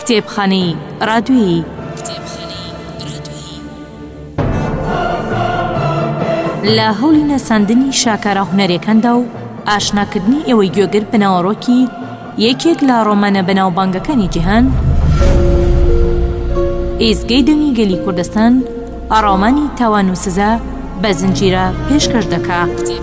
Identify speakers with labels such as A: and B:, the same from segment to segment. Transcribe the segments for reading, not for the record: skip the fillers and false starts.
A: کتێبخانەی ڕادیۆیی لە هەوڵی نەساندنی شاکارە هونەرەکاندا و ئاشناکردنی ئێوەی گوێگر بناوەڕۆکی یەکێک لە ڕۆمانە بەناوبانگەکانی جیهان، ئێزگەی دەنگی گەلی کوردستان ڕۆمانی تاوان و سزا بە زنجیرە پێشکەش دەکا.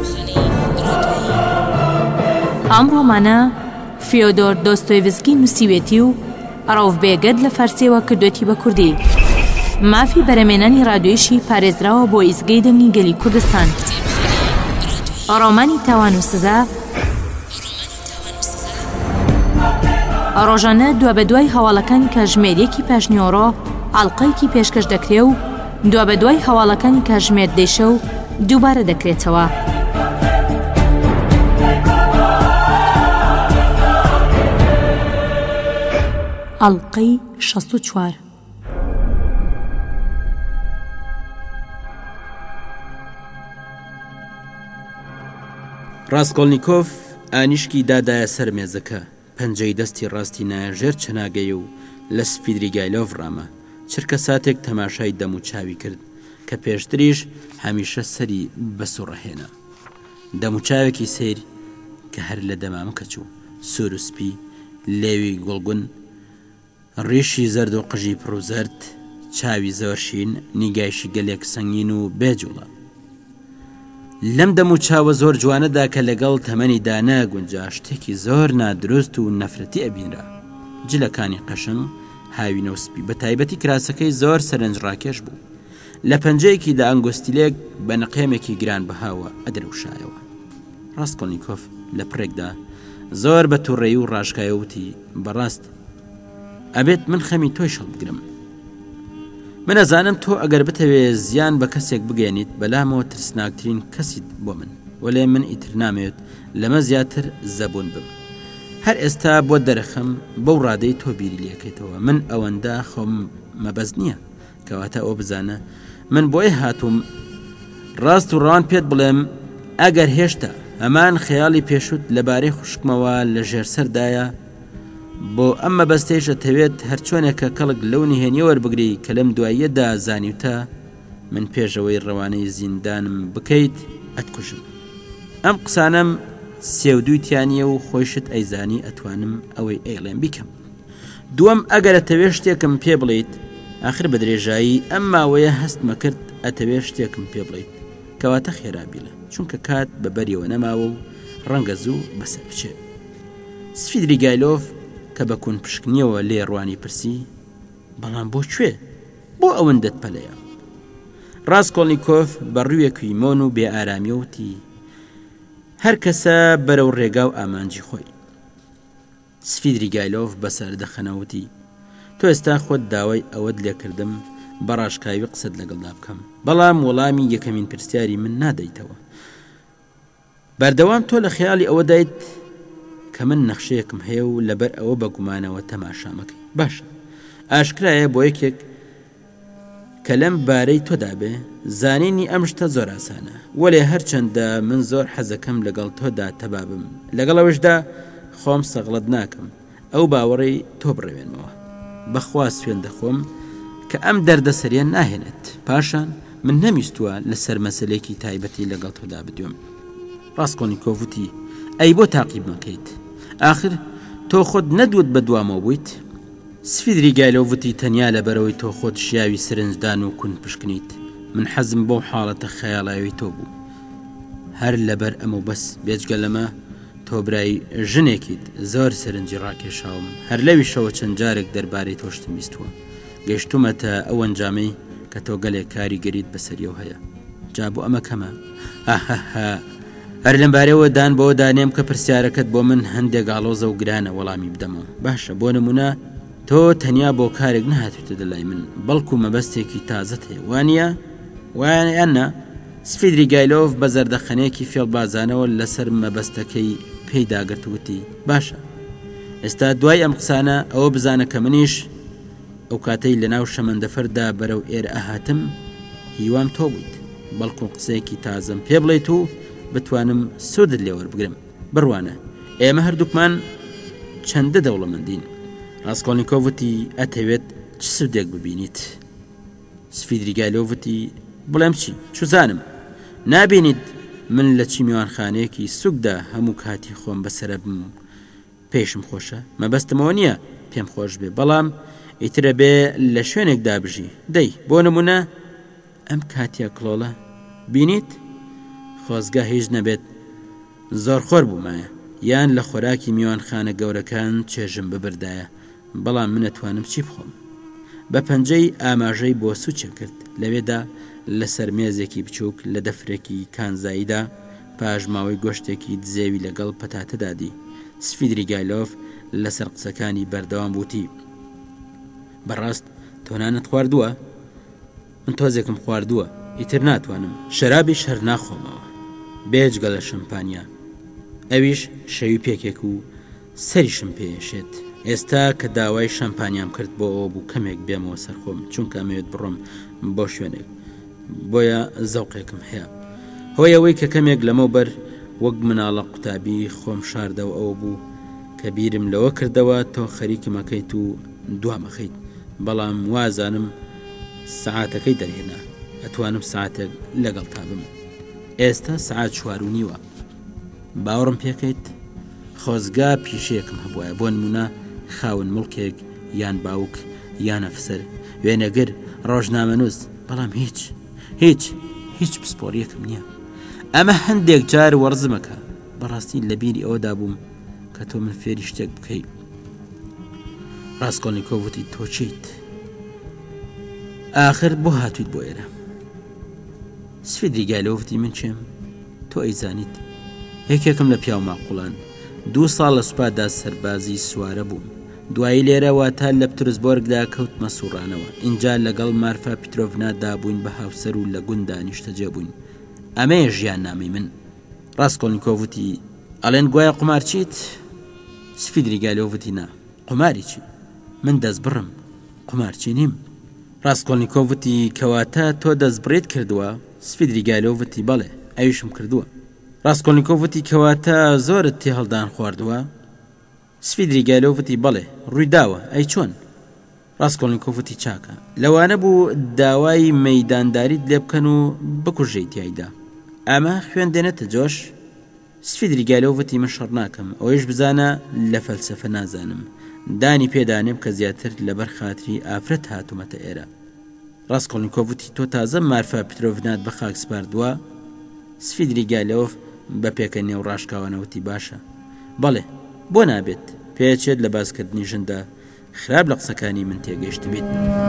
A: ئەم ڕۆمانە فیۆدۆر دۆستۆیڤسکی نووسیوێتی و ڕەوڤبێگەد لە فارسیەوە کردوێتی بە کوردی. مافی بەرەمێنانی ڕادیۆییشی پارێزراوە بۆ ئیزگەی دەنگی گەلی کوردستان. ڕۆمانی تاوان و سزا ڕۆژانە دوا بە دوای هەواڵەکانی کاتژمێرێکی پاشنیۆڕۆ ئاڵقەیەکی پێشکەش دەکرێ و دوا بە دوای هەواڵەکانی کاتژمێر دێشە و دووبارە دەکرێتەوە. ئاڵقەی 64
B: ڕاستکۆڵنیکۆف ئانیشکی دادایە سەر مێزەکە، پەنجەی دەستی ڕاستی نایەژێر چەناگەی و لە سفیدریگایلۆڤ ڕامە. چرکە ساتێک تەماشای دەم و چاوی کرد کە پێشتریش هەمیشە سەری بەسوڕەهێنا. دەم و چاوێکی سیر کە هەر لە دەمامکە چوو، سوور و سپی، لێوی گوڵگون، ڕیشی زەرد و قژی پڕ و زەرد، چاوی زۆرشین، نیگایشی گەلێک سەنگین و بێجوڵە. لەم دەم و چاوە زۆر جوانەدا کە لەگەڵ تەمەنیدا ناگونجا شتێکی زۆر نادروست و نەفرەتی ئەبینرا. جلەکانی قەشنگ، هاوینە و سپی، بە تایبەتی کراسەکەی زۆر سەرنجڕاکێش بوو. لە پەنجەیەکی دا ئەنگۆستیلێک بە نەقێمێکی گران بەهاوە ئەدرەوشایەوە. ڕاستکۆڵنیکۆف لە پڕێکدا زۆر بە تووڕێی و ڕاشکایەوتی بەڕاست ئەبێت من خەمی تۆی شەڵ بگرم. من ئەزانم تۆ ئەگەر بتەوێ زیان بە کەسێک بگەێنیت بەلامەوە ترسناکترین کەسیت بۆ من، وەلێ من ئیتر نامەوێت لەمە زیاتر زەبوون بم. هەر ئێستا بۆ دەرەخەم بەو ڕادەی تۆ بیری لێکەیتەوە. من ئەوەندە خۆم مەبەز نییە کەواتە ئەو بزانە من بۆی هاتووم ڕاست و ڕوان پێت بڵێم ئەگەر هێشتا ئەمان خەیاڵی پێشوت لەبارەی خوشکمەوە لە ژێرسەردایە بۆ ئەم مەبەستەیش دەتەوێت هەرچۆنێکە کەڵک لەو نهێنیە وەربگری کە لەم دواییەدا زانیوتە من پێشەوەی ڕەوانەی زیندانم بکەیت ئەتکوشم. ئەم قسانەم سێودووتیانیە و خۆشت ئەیزانی ئەتوانم ئەوەی ئەیڵێم بیکەم. دووەم ئەگەر ئەتەوێ شتێکم پێ بڵیت ئاخر بە درێژایی ئەم ماوەیە هەستمە کرد ئەتەوێ شتێکم پێ بڵیت کەواتە خێرابیلە، چونکە کات بەبەریەوە نەماوە و ڕەنگە زوو بەسەر بچێت. سفیدریگایلۆڤ کە بە کون پشکنیەوە لێ ڕوانی پرسی بەڵام بۆ کوێ؟ بۆ ئەوەندەت پەلەیە؟ ڕاستکۆڵنیکۆف بە ڕوویەکی مۆن و بێ ئارامیەوتی هەر کەسە بەرەو ڕێگا و ئامانجی خۆی. سفیدریگایلۆڤ بەسەر دەخەنەوتی تۆ ئێستا خۆت داوای ئەوەت لێکردم بە ڕاشکاوی قسەت لەگەڵدا بکەم، بەڵام وەڵامی یەکەمین پرسیاری من نادەیتەوە. بەردەوام تۆ لە خەیاڵی ئەوە دایت کە من نەخشەیەکم هەیە و لەبەر ئەوە بە گومانەوە تەماشامەکەی. باشە، ئاشکرایە بۆ یەکێک کە لەم بارەی تۆدا بێ زانینی ئەم شتە زۆر ئاسانە، وەلێ هەرچەندە من زۆر حەزەکەم لەگەڵ تۆدا تەبابم، لەگەڵ ئەوەشدا خۆم سەغڵت ناکەم ئەو باوەڕی تۆ بڕەوێنمەوە. بەخوا سوێن دەخۆم کە ئەم دەردەسەریە ناهێنێت. پاشان من نەمیستووە لەسەر مەسەلێکی تایبەتی لەگەڵ تۆدا بدوێم. ڕاستکۆڵنیکۆڤوتی ئەی بۆ تاقیب مەکەیت؟ ئاخر تۆ خۆت نەدوت بە دوامەوە بوویت؟ سفیدریگایلۆڤوتی تەنیا لەبەرەوەی تۆ خۆت شیاوی سرنجدان و کون پشکنیت من حەزم بۆ حاڵەتە خەیاڵاوی تۆ بوو. هەر لەبەر ئەمە بەس بێجگە لەمە تۆ برای ژنێکیت زۆر سەرنجی ڕاکێشاوم. هەر لەویشەوە چەند جارێک دەربارەی تۆشتم بیستووە، گەیشتومەتە ئەو ئەنجامەی کە تۆ گەلێک کاریگەریت بەسەریەوە هەیە. جا بۆ ئەمە کەمە؟ هەر لەمبارەوە دان بۆ دانێم کە پرسیارەکەت بۆ من هەندێک ئاڵۆزە و گرانە وەڵامی بدەمەوە. باشە، بۆ نمونە تۆ تەنیا بۆ کارێک نەهاتوتە دەلای من، بەڵکو مەبەستێکی تازت هەیە، وانە؟ وایانە؟ سفیدریگایلۆڤ بە زەردەخەنەیەکی فێڵبازانەوە لەسەر مەبەستەکەی پێیداگرتووتی باشە، ئێستا دوای ئەم قسانە ئەوە بزانە کە منیش ئەو کاتەی لە ناو شەمەندەفەردا بەرەو ئێرە ئەهاتم هیوام تۆ بوویت، بەڵکو قسەیەکی تازم پێ بڵێیت و بتوانم سودت لێوەربگرم. بڕوانە ئێمە هەردووکمان چەندە دەوڵەمەندین، ڕاستکۆڵنیکۆڤ وتی ئەتەوێت چ سودێک ببینیت؟ سفیدریگایلۆڤ وتی بڵێم چی چوزانم نابینیت من لە چی میوانخانەیەکی سوکدا هەموو کاتی خۆم بەسرە بم پێشم خۆشە مەبەستمەوە نییە پێم خۆش بێ بەڵام ئیترە بێ لە شوێنێکدا بژی دەی بۆ نمونە ئەم کاتیە کڵۆڵە بینیت خۆزگا هیچ نەبێت زۆر خۆر بوومایە یان لە خۆراکی میوانخانە گەورەکان چێژم ببردایە بەڵام من نەتوانم چی بخۆم بە پەنجەی ئاماژەی بۆ سوچە کرد لەوێدا لەسەر مێزێکی بچووک لە دەفرێکی کانزاییدا پاژماوەی گۆشتێکی دزێوی لەگەڵ پەتاتەدادی سفیدریگایلۆڤ لەسەر قسەکانی بەردەوام بووتی بەڕاست تۆنانت خواردووە من تۆزێکم خواردووە ئیتر ناتوانم شەرابی شەر ناخۆمەوە بێجگە لە شەمپانیا ئەویش شەوی پێکێک و سەریشم پێشێت ئێستا کە داوای شەمپانیام کرد بۆ ئەوە بوو کەمێک بێمەوە سەرخۆم چونکە ئەمەوێت بڕۆم بۆ شوێنێک بۆیە زەوقێکم هەیە هۆی ئەوەی کە کەمێک لەمەوبەر وەک مناڵە قوتابی خۆم شاردەوە ئەوە بوو کە بیرم لەوە کردەوە تۆ خەریکمەکەیت و دوامەخەیت بەڵام وازانم سەعاتەکەی دەرهێنا ئەتوانم ساعتێک لەگەڵ تا بم ئێستا سەعات 4:30 باوەڕم پێکەیت خۆزگا پیشەیەکم هەبووە بۆ نمونە خاون مڵکێک یان باوک یان ئەفسەر وێنەگر ڕۆژنامەنووس بەڵام هیچ پسپۆریەکم نییە ئەمە هەندێک جار وەرزمەکە بەڕاستی لە بیری ئەوەدا بووم کە تۆ من فێری شتێک بکەیت ڕاستکۆڵنیکۆڤ وتی تۆ چیت ئاخر بۆ هاتوویت بۆ ئێرە سفیدریگایلۆڤ وتی من چێم تۆ ئەیزانیت یەکێکم لە پیاو ماقوڵان 2 ساڵ لە سوپادا سەربازی سوارە بووم دوایی لێرەوە تا لە پترسبۆرگدا کەوتمە سوڕانەوە اینجا لەگەڵ مارفا پیترۆڤنادا بووین بە هاوسەر و لە گوند دانیشتەجێ بووین ئەمەیە ژیان نامی من ڕاستکۆڵنیکۆڤ وتی ئەڵێن گوایە قومار چیت سفیدریگایلۆڤ وتی نا قوماری چی من دەست بڕم قومارچی نیم ڕاستکۆڵنیکۆڤ وتی کەواتە تۆ دەست بڕێت کردووە سفیدریگایلۆڤ وتی بەڵێ ئەویشم کردووە ڕاستکۆڵنیکۆڤ وتی کەواتە زۆرت تێ هەڵدان خواردووە سفیدریگایلۆڤ وتی بەڵێ ڕوویداوە ئەی چۆن ڕاستکۆڵنیکۆڤ وتی چاکە لەوانە بوو داوای مەیدانداریت لێ بکەن و بکوژەی تایدا ئەمە خوێن دێنێتە جۆش سفیدریگایلۆڤ وتی من شەڕ ناکەم ئەوەیش بزانە لە فەلسەفە نازانم دانی پێدانێم کە زیاتر لەبەر خاتری ئافرەت هاتوومەتە ئێرە ڕاستکۆڵنیکۆڤ وتی تۆ تازە مارفا پیترۆڤنات بە خاک سپاردووە سفیدریگایلۆڤ بە پێکەنێ و ڕاشکاوانەوتی باشە بەڵێ بۆ نابێت پێچێت لە بازکردنی ژندا خراپ لە قسەکانی من تێگەیشت بیت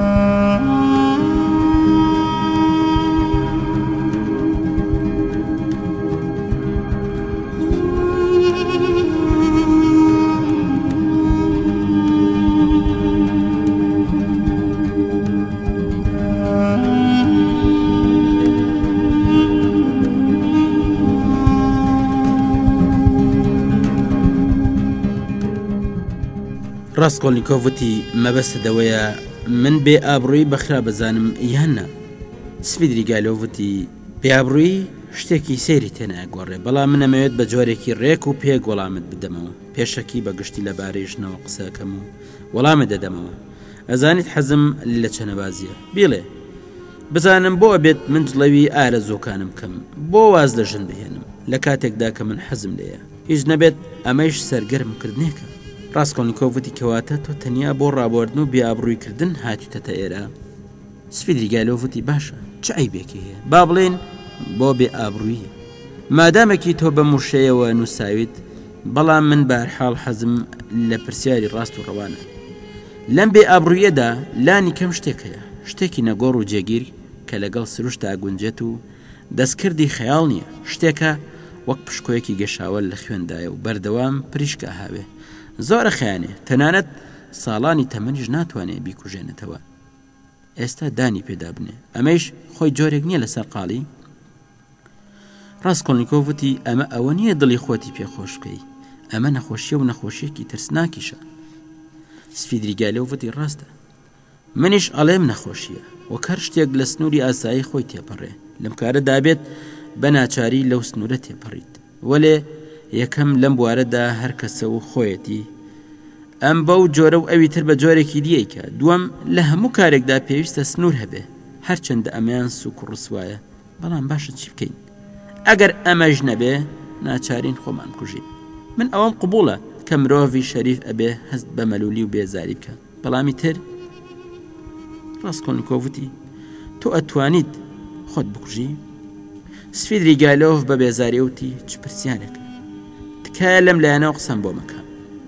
B: ڕاستکۆڵنیکۆڤ وتی مەبەستە دەوەیە من بێ ئابڕووی بەخرا بەزانم یاننا سفیدریگایلۆڤ وتی بێئابڕووی شتێکی سێری تێنایە گۆڕێ بەڵام من ئەمەوێت بە جۆرێکی ڕێک و پێک وەڵامت بدەمەوە پێشەکی بەگشتی لەبارەی ژنەوە قسەکەم و وەڵامت دەدەمەوە ئەزانیت حەزم لە چەنەبازیە بیڵێ بزانم بۆ ئەبێت من جڵەوی ئارەزۆکانم کەم بۆ واز لە ژن بهێنم لە کاتێکدا کە من حەزم لێیە هیچ نەبێت ئەمەش سەرگەرمکردنێکە ڕاستکۆڵنیکۆڤ وتی کەواتە تۆ تەنیا بۆ ڕابواردن و بێئابڕوویکردن هاتوویتەتە ئێرە سفیدریگایلۆڤ وتی باشە چ عیبێکی هەیە با بڵێن بۆ بێئابڕوویە مادامێکی تۆ بە موشەیەوە نووساویت بەڵام من بەهەرحاڵ حەزم لە پرسیاری ڕاست و ڕەوانە لەم بێئابڕوویەدا لانی کەم شتێک هەیە شتێکی نەگۆڕ و جێگیر کە لەگەڵ سروشتا گونجێت و دەستکردی خەیاڵ نییە شتێکە وەک پشکۆیەکی گەشاوە لە خوێندایە و بەردەوام پریشکە هاوێ زۆرە خەیانێ تەنانەت ساڵانی تەمەنیش ناتوانێت بیکوژێنێتەوە ئێستا دانی پێدا بنێ ئەمەش خۆی جۆرێک نییە لەسەر قاڵی ڕاستکۆڵنیکۆڤ وتی ئەمە ئەوە نییە دڵی خۆتی پێخۆش بکەی ئەمە نەخۆشیە و نەخۆشیەکی ترسناکیشە سفیدریگایلۆڤ وتی ڕاستە منیش ئەڵێم نەخۆشیە وەک هەر شتێک لە سنووری ئاسایی خۆی تێپەڕێ لەم کارە دابێت بە ناچاری لەو سنوورە تێپەڕیت وەلێ یەکەم لەم بوارەدا هەر کەسە و خۆیەتی ئەم بەو جۆرە و ئەوی تر بە جۆرێکی دیەکە. دووەم لە هەموو کارێکدا پێویستە سنوور هەبێ، هەرچەندە ئەمەیان سوک و ڕسوایە، بەڵام باشە چی بکەین؟ ئەگەر ئەمەش نەبێ ناچارین خۆمان کوژین. من ئەوەم قبوڵە کە مرۆڤی شەریف ئەبێ هەست بە مەلولی و بێزاری بکە، بەڵامی تر ڕاستکۆلنیکۆڤ وتی تۆ ئەتوانیت خۆت بکوژی؟ سفیدریگایلۆڤ بە بێزاری وتی چ پرسیارێکە، تکایە لەم لایەنەوە قسەم بۆ مەکە.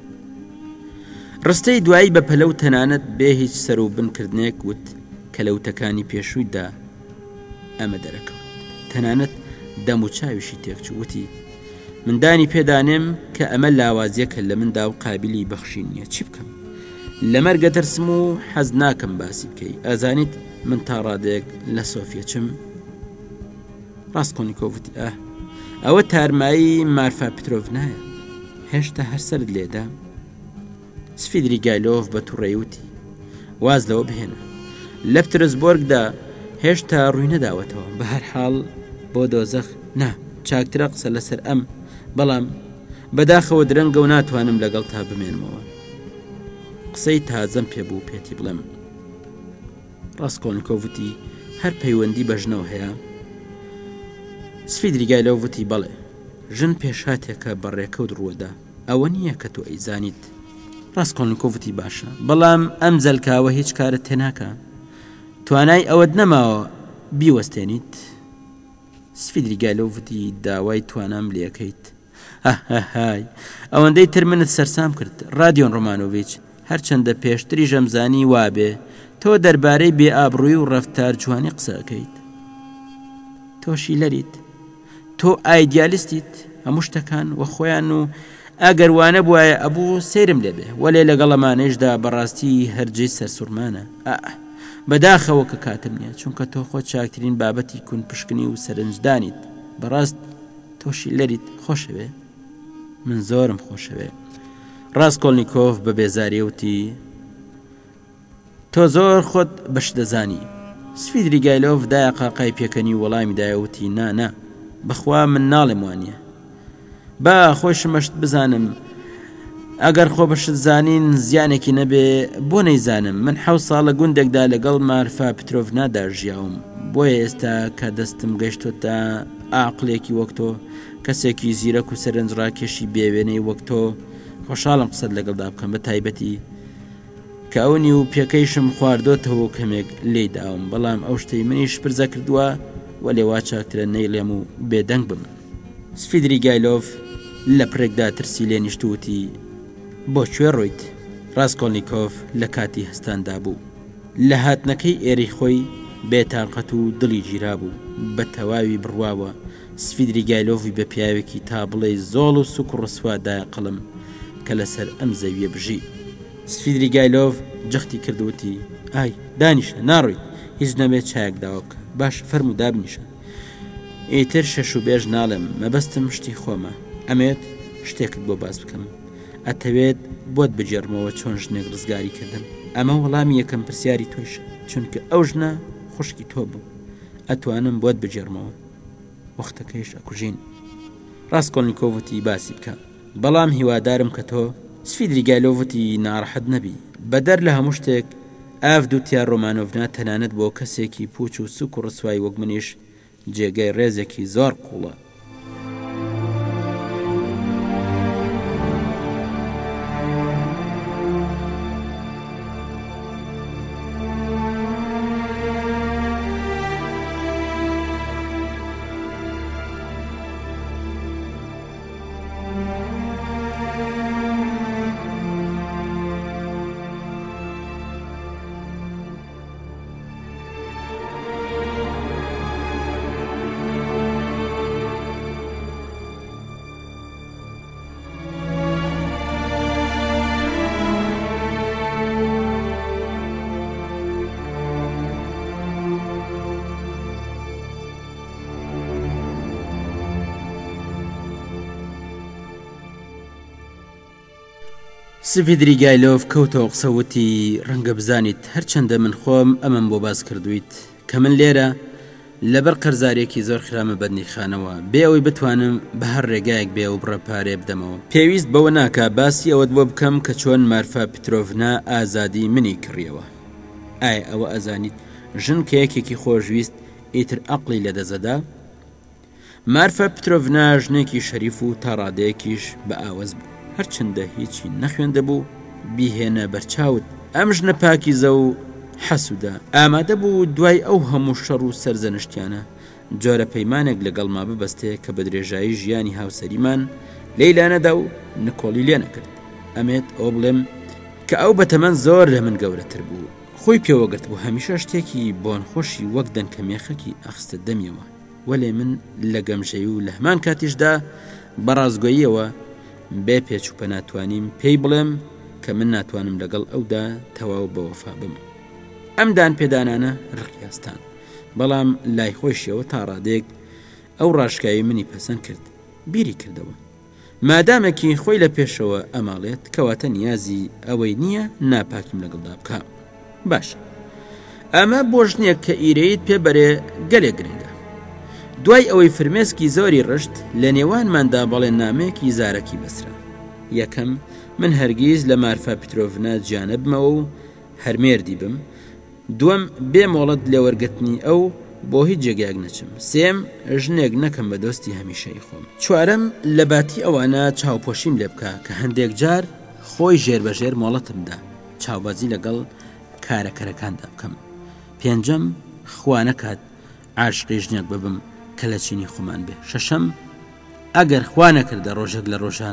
B: ڕستەی دوایی بە پەلە و تەنانەت بێ هیچ سەر و بنکردنێک وت کە لەوتەکانی پێشوویدا ئەمە دەرەکەوت. تەنانەت دەم و چاویشی تێکچوو، وتی مندانی پێدانێم کە ئەمە لاوازیەکە لە مندا و قابلی بەخشین نییە، چی بکەم؟ لە مەرگە ترسم و حەز ناکەم باسی بکەی، ئەزانیت من تا ڕادێک لە سۆفیە چم؟ ڕاستکۆلنیکۆڤ وتی ئەوە تارمایی مارفا پترۆڤ نایە، هێشتا هەر سەرت لێدا؟ سفیدریگایلۆڤ بە تووڕێی وتی واز لەوە بهێنە، لە پترسبۆرگدا هێشتا ڕووی نەداوەتەوە، بە هەر حاڵ بۆ دۆزەخ نا چاکترە قسە لەسەر ئەم، بەڵام بەداخەوە درەنگە و ناتوانم لەگەڵ تا بمێنمەوە. قسەی تازەم پێبوو پێتی بڵێم. ڕاستکۆلنیکۆڤ وتی هەر پەیوەندی بە ژنەوە هەیە؟ سفیدریگایلۆڤ وتی بەڵێ، ژن پێشاتێکە بەڕێکەوت ڕووەدا، ئەوە نییە کە تۆ ئەیزانیت. ڕاستکۆلنیکۆڤ وتی باشە، بەڵام ئەم جەلکاوە هیچ کارت تێناکە، توانای ئەوەت نەماوە بیوەستێنیت؟ سفیدریگایلۆڤ وتی داوای توانام لێکەیت. های ئەوەندەی تر منت سەرسام کرد رادیۆن ڕۆمانۆڤیچ، هەرچەندە پێشتری ژەمزانی وابێ تۆ دەربارەی بێ ئابڕووی و ڕەفتار جوانی قسەکەیت. تۆ شیلەریت، تۆ ئایدیالیستیت هەموو شتەکان وە خۆیان، و ئەگەر وانە بواە ئەبوو سێرم لێبێ، وەلێ لەگەڵەمانەشدا بەڕاستی هەرجەی سەرسوورمانە. بەداخەوە کە کاتم نییە، چونکە تۆ خۆت چاکترین بابەتی کون پشکنی و سەرنجدانیت. بەڕاست تۆ شیلەریت، خۆشەوێ؟ من زۆرم خۆشەوێ. ڕاستکۆلنیکۆڤ بە بێزاری وتی تۆ زۆر خۆت بەش دەزانی. سفیدریگایلۆڤ دایە قاقای پێکەنی وەڵامی دایەوتی نا بەخوا من ناڵێم وانە، با خۆشمەشت بزانم، ئەگەر خۆ بەشت زانین زیانێکی نەبێ بۆ نەیزانم. من 7 ساڵە گوندێکدا لەگەڵ مارفا پترۆڤنادا ژیاوم، بۆیە ئێستا کە دەستم گەیشتۆتە عاقلێکی وەک تۆ، کەسێکی زیرەک و سەرنجڕاکێشی بێوێنەی وەک تۆ، خۆشحاڵم قسەت لەگەڵدا بکەم، بە تایبەتی کە ئەوەنی و پێکەیشم خواردۆتەوە کەمێک لێی داوم، بەڵام ئەو شتەی منیش پرزە کردووە وەلێ وا چاکترە نەیڵێم و بێدەنگ بم. سفیدریگایلۆڤ لە پرێکدا ترسی لێ نیشتووتی بۆ کوێ ڕۆیت؟ ڕاستکۆلنیکۆڤ لە کاتی هەستاندا بوو، لە هاتنەکەی ئێری خۆی بێتاقەت و دڵی گیرا بوو، بە تەواوی بڕواوە. سفیدریگایلۆڤی بە پیاوێکی تا بڵێ زۆڵ و سوک و ڕسوادایە قەڵم کە لەسەر ئەم زەویە بژی. سفیدریگایلۆڤ جەختی کردوتی ئای دانیشە، ناڕۆیت، هیچ نەبێت چایەک داوا بکە، باش فەرموو دابنیشە. ئیتر شەش و بێژ ناڵێم، مەبەستم شتی خۆمە، ئەمێت شتێکت بۆ باس بکەم، ئەتەوێت بۆت بجێڕمەوە چۆن ژنێک ڕزگاری کردم. ئەمە وەڵامی یەکەم پرسیاری تۆیشە، چونکە ئەو ژنە خوشکی تۆ بوو، ئەتوانم بۆت بجێڕمەوە، وەختەکەیش ئەکوژین. ڕاستکۆلنیکۆڤ وتی باسی بکە، بەڵام هیوادارم کە تۆ. سفیدریگایلۆڤ وتی ناڕەحەت نەبی، بەدەر لە هەموو شتێک ئاڤدوتیا ڕۆمانۆڤنا تەنانەت بۆ کەسێکی پوچ و سوک و ڕسوای وەک منیش جێگەی ڕێزێکی زۆر قوڵە. سفیدریگایلۆڤ کەوتەوە قسەوتی ڕەنگە بزانیت هەرچەندە من خۆم ئەمەم بۆ باس کردویت کە من لێرە لەبەر قەرزارێکی زۆر خرامە بەندیخانەوە بێ ئەوەی بتوانم بە هەر ڕێگایەک بێ و بڕە پارێ بدەمەوە. پێویست بەوە ناکا باسی ئەوەت بۆ بکەم کە چۆن مارفا پیترۆڤنا ئازادی منی کڕیەوە. ئایا ئەوە ئەزانیت ژن کە یەکێکی خۆشویست ئیتر عەقڵی لەدەزەدا؟ مارفا پیترۆڤنا ژنێکی شەریف و تا ڕادەیەکیش بە ئاوەز بوو، هەرچەندە هیچی نەخوێندە بوو بیهێنە بەرچاوت. ئەم ژنە پاکیزە و حەسوودە ئامادە بوو دوای ئەو هەموو شەڕ و سەرزەنشتیانە جۆرە پەیمانێک لەگەڵما ببەستێ کە بە درێژایی ژیانی هاوسەریمان لەیلانەدا و نکۆڵی لێ نەکرد. ئەمێت ئەو بڵێم کە ئەو بەتەمەن زۆر لە من گەورەتر بوو، خۆی پێوەگرت بوو هەمیشە شتێکی بۆنخۆشی وەک دەنکە مێخەکی ئەخستە دەمیەوە، وەلێ من لە گەمژەی و لە هەمان کاتیشدا بەڕازگۆییەوە بێ پێچ و پە ناتوانیم پێی بڵێم کە من ناتوانم لەگەڵ ئەودا تەواو بەوەفا بم. ئەمدان پێدانانە ڕقیاستان، بەڵام لای خۆشیەوە تا ڕادێک ئەو ڕاشکایی منی پەسەند کرد. بیری کردەوە مادامێکی خۆی لە پێشەوە ئەماڵێت کەواتە نیازی ئەوەی نییە ناپاکیم لەگەڵدا بکە. باش ئەمە بۆ ژنێک کە ئیرەیت پێبەرێ گەلێک گرنگە. دوای ئەوەی فرمێسکی زۆری ڕشت لە نێوانماندا بەڵێن نامەیەکی زارەکی بەسرا. یەکەم من هەرگیز لە مارفا پیترۆڤنا جیانە بمەوە و هەرمێردی بم. دووەم بێ مۆڵەت لێوەرگرتنی ئەو بۆ هیچ جێگایەک نەچم. سێم ژنێک نەکەم بە دۆستی هەمیشەی خۆم. چوارەم لە باتی ئەوانە چاوپۆشیم لێ بکە کە هەندێک جار خۆی ژێربەژێر مۆڵەتمدا چاوبازی لەگەڵ کارەکەرەکاندا بکەم. پێنجەم خوا نەکات عاشقی ژنێک ببم کە لە چینی خۆمان بێ. شەشەم ئەگەر خوا نەکردە ڕۆژێک لە ڕۆژان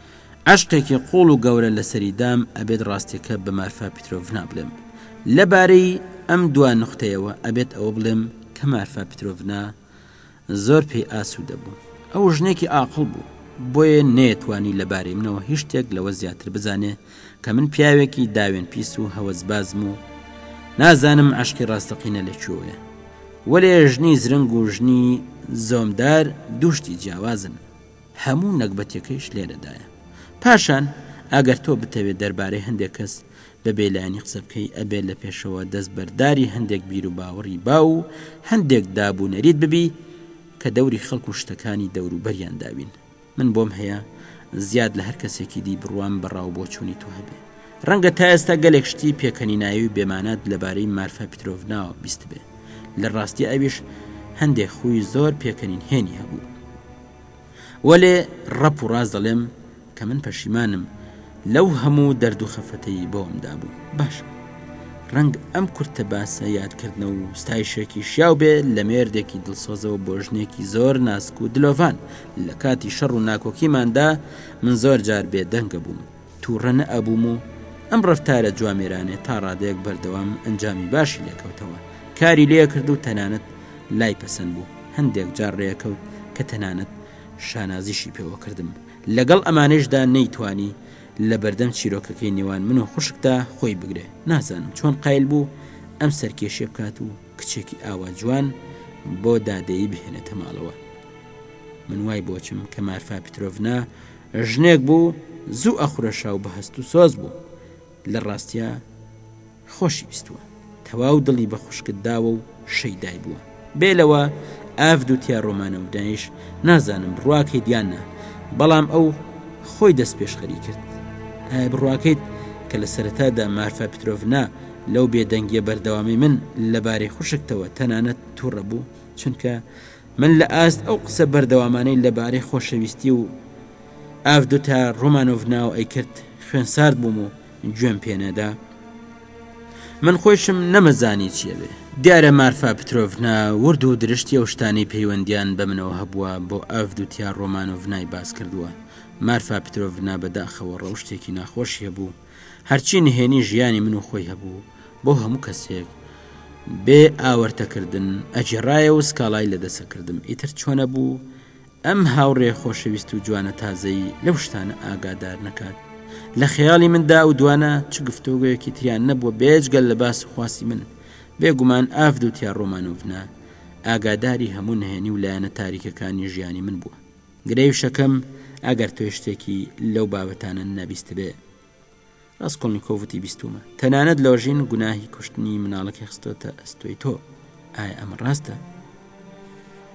B: عاشقێکی قوڵ و گەورە لەسەری دام ئەبێت ڕاستیەکە بە مارفا پیترۆڤنا بڵێم. لەبارەی ئەم دوان نقطەیەوە ئەبێت ئەوە بڵێم کە مارفا پیترۆڤنا زۆر پێی ئاسوودە بوو. ئەو ژنێکی عاقڵ بوو، بۆیە نەیەتوانی لەبارەی منەوە هیچ شتێک لەوە زیاتر بزانێ کە من پیاوێکی داوێن پیس و هەوەزبازم و نازانم عاشقی ڕاستەقینە لەکوێیە. وەلێ ژنی زرنگ و ژنی زۆمدار دووشتی جیاوازن، هەموو نەکبەتەکەیش لێرەدایە. پاشان ئەگەر تۆ بتەوێت دەربارەی هەندێک کەس بە بێلایانی قسە بکەی ئەبێت لە پێشەوە دەست بەرداری هەندێک بیر و باوەڕی با و هەندێک دابوونەریت ببی کە دەوری خەڵک و شتەکانی دەوروبەریان داوین. من بۆم هەیە زیاد لە هەر کەسێکی دی بڕوام بەڕاو بۆچوونی تو هەبێ. ڕەنگە تا ئێستا گەلێک شتی پێکەنی ناوی و بێمانات لەبارەی مارفا پیترۆڤناوە بیست بێ. لە ڕاستی ئەویش هەندێک خۆی زۆر پێکەنین هێنی هەبوو. وەلێ ڕەپ و ڕاز دەڵێم کە من پەشیمانم لەو هەموو دەرد و خەفەتەی بۆمدا بوو. باش ڕەنگ ئەم کورتە باسە یادکردنە و ستایشێکی شیاو بێ لە مێردێکی دڵسۆزەوە بۆ ژنێکی زۆر ناسک و دلۆڤان. لە کاتی شەڕ و ناکۆکیماندا من زۆر جار بێدەنگە بووم، تووڕە نەئەبووم و ئەم ڕەفتارە جوامێرانێ تا ڕادەیەک بەردەوام ئەنجامی باشی لێکەوتەوە. کاری لێ کرد و تەنانەت لای پەسەند بوو. هەندێک جار ڕێکەوت کە تەنانەت شانازیشی پێوە کردم. لەگەڵ ئەمانەشدا نەیتوانی لە بەردەم چیرۆکەکەی نێوان من و خوشکدا خۆی بگرێ. نازانم چۆن قایل بوو ئەم سەرکێشیە بکات و کچێکی ئاوا جوان بۆ دادەیی بهێنێتە ماڵەوە. من وای بۆچم کە مارفا پیترۆڤنا ژنێک بوو زوو ئەخورەشا و بەهەست و سۆز بوو. لە ڕاستیە خۆشی بیستووە، تەواو دڵی بە خوشکت داوە و شەیدای بووە. بێلەوە ئاف دووتیا ڕۆمانە و دانیش نازانم بڕواکەی دیانە، بەڵام ئەو خۆی دەست پێشخەری کرد. بڕواکەیت کە لە سەرەتادا مارفا پیترۆڤنا لەو بێدەنگیە بەردەوامی من لەبارەی خوشکتەوە تەنانەت تووڕە بوو، چونکە من لە ئاست ئەو قسە بەردەوامانەی لەبارەی خۆشەویستی و ئاف دووتا ڕۆمانۆڤناوە ئەی کرد خوێن سارد بووم و گوێم پێنەدا. من خۆشم نەمەزانی چیە بێ. دیارە مارفا پیترۆڤنا ورد و درشتی ئەو شتانی پەیوەندیان بە منەوە هەبووە بۆ ئاف دووتیا ڕۆمانۆڤنای باس کردووە. مارفا پیترۆڤنا بەداخەوە ڕەوشتێکی ناخۆشی هەبوو، هەرچی نهێنی ژیانی من و خۆی هەبوو. بۆ هەموو کەسێک بێ ئاوەرتەکردن ئەجێڕایە و سکاڵای لەدەسەکردم. ئیتر چۆنە بوو ئەم هاوڕێ خۆشەویست و جوانە تازەی لەو شتانە ئاگادار نەکات. لە خەیاڵی مندا و دوانە چ گفتوگویەکی تریان نەبووە بێجگەل لە باس و خواسی من. بێگومان ئاف دووتیا ڕۆمانۆڤنا ئاگاداری هەموو نهێنی و لایەنە تاریکەکانی ژیانی من بووە. گرەیشەکەم ئەگەر تۆ شتێکی لەو بابەتانە نەبیست بێ. ڕاستکۆڵنیکۆڤتی بیستومە. تەنانەت لۆژین گوناهی کوشتنی مناڵەکە خستۆتە ئەستۆی تۆ. ئایا ئەمە ڕاستە؟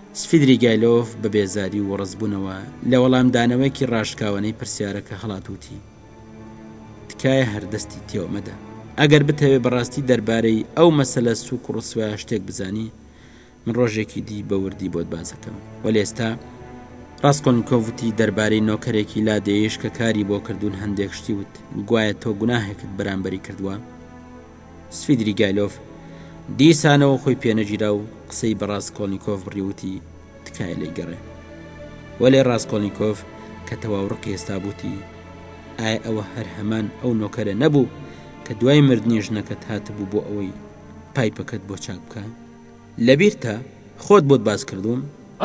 B: سفیدریگایلۆف بە بێزاری و ڕزبوونەوە لە وەڵامدانەوەیکی ڕاشکاوانەی پرسیارەکە هەڵاتوتی: تکایە هەردەستی تێوەمەدە. ئەگەر بتەوێ بەڕاستی دەربارەی ئەو مەسەلە سووک و ڕسوە شتێک بزانی، من ڕۆژێکی دی بە وردی بۆت بازەکەم. وەلی ئێستا ڕاستکۆلنیکۆڤ دەربارەی نۆکەرێکی لادێش کە کاری بۆ کردوون هەندێک شتی وت. گوایە تۆ گوناهێکت بەرامبەری کردووە؟ سفیدریگایلۆف دیسانەوە خۆی پێنەگیرا و قسەی بە ڕاستکۆلنیکۆڤ بڕیوتی: تکایە لێی گەڕێ. وەلێ ڕاستکۆلنیکۆڤ کە تەواوڕقی ئێستا بووتی: ئایا ئەوە هەر هەمان ئەو نۆکەرە نەبوو کە دوای مردنی ژنەکەت هاتبوو بۆ ئەوەی پایپەکەت بۆ چاک بکە؟ لەبیرتە خۆت بۆت باز کردوم؟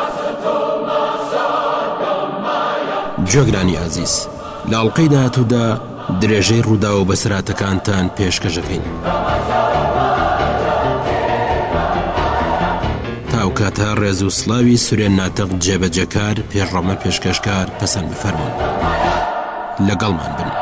C: جۆگرانی ئازیز، لە ئەڵلقەی داهاتوودا درێژەی ڕوودا و بەسراتەکانتان پێشکەشەکەین. تاوکاتە ڕێز و سڵاوی سورێن ناتەق جێبەجەکار، پێشڕەمە پێشکەشکار پەسەند بفەرمون. لەگەڵمان بن.